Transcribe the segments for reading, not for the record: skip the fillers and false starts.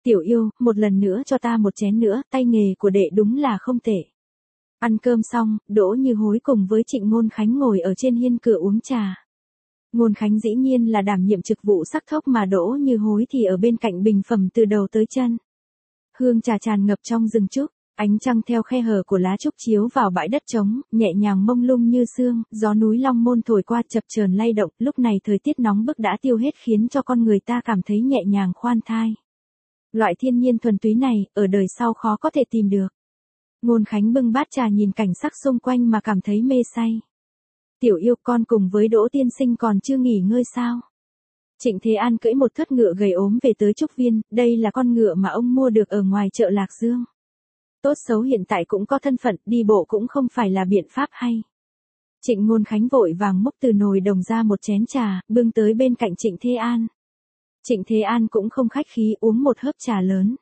Tiểu yêu, một lần nữa cho ta một chén nữa, tay nghề của đệ đúng là không tệ. Ăn cơm xong, Đỗ Như Hối cùng với Trịnh Ngôn Khánh ngồi ở trên hiên cửa uống trà. Ngôn Khánh dĩ nhiên là đảm nhiệm trực vụ sắc thốc mà Đỗ Như Hối thì ở bên cạnh bình phẩm từ đầu tới chân. Hương trà tràn ngập trong rừng trúc, ánh trăng theo khe hở của lá trúc chiếu vào bãi đất trống, nhẹ nhàng mông lung như sương, gió núi Long Môn thổi qua chập chờn lay động, lúc này thời tiết nóng bức đã tiêu hết khiến cho con người ta cảm thấy nhẹ nhàng khoan thai. Loại thiên nhiên thuần túy này, ở đời sau khó có thể tìm được. Ngôn Khánh bưng bát trà nhìn cảnh sắc xung quanh mà cảm thấy mê say. Tiểu yêu, con cùng với Đỗ tiên sinh còn chưa nghỉ ngơi sao? Trịnh Thế An cưỡi một thất ngựa gầy ốm về tới Trúc Viên, đây là con ngựa mà ông mua được ở ngoài chợ Lạc Dương. Tốt xấu hiện tại cũng có thân phận, đi bộ cũng không phải là biện pháp hay. Trịnh Ngôn Khánh vội vàng múc từ nồi đồng ra một chén trà, bưng tới bên cạnh Trịnh Thế An. Trịnh Thế An cũng không khách khí uống một hớp trà lớn.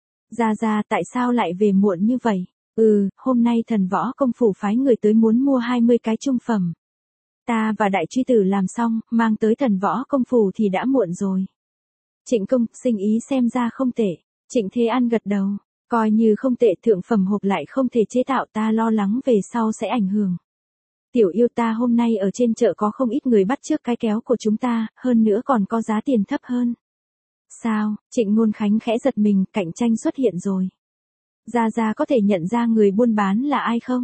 Ra tại sao lại về muộn như vậy? Hôm nay Thần Võ Công phủ phái người tới muốn mua 20 cái trung phẩm. Ta và đại truy tử làm xong, mang tới Thần Võ Công phủ thì đã muộn rồi. Trịnh công, sinh ý xem ra không tệ. Trịnh Thế An gật đầu, coi như không tệ, thượng phẩm hộp lại không thể chế tạo, ta lo lắng về sau sẽ ảnh hưởng. Tiểu yêu, ta hôm nay ở trên chợ có không ít người bắt chước cái kéo của chúng ta, hơn nữa còn có giá tiền thấp hơn. Sao? Trịnh Ngôn Khánh khẽ giật mình, cạnh tranh xuất hiện rồi. Ra có thể nhận ra người buôn bán là ai không?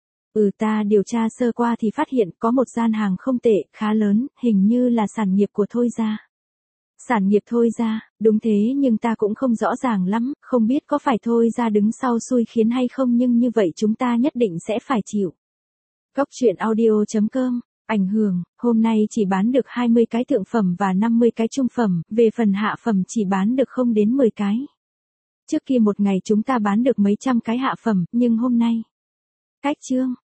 Ta điều tra sơ qua thì phát hiện có một gian hàng không tệ, khá lớn, hình như là sản nghiệp của Thôi gia. Sản nghiệp Thôi gia, đúng thế, nhưng ta cũng không rõ ràng lắm, không biết có phải Thôi gia đứng sau xui khiến hay không, nhưng như vậy chúng ta nhất định sẽ phải chịu. Cốc truyện audio.com. Ảnh hưởng, hôm nay chỉ bán được 20 cái thượng phẩm và 50 cái trung phẩm, về phần hạ phẩm chỉ bán được không đến 10 cái. Trước kia một ngày chúng ta bán được mấy trăm cái hạ phẩm, nhưng hôm nay. Cách chương.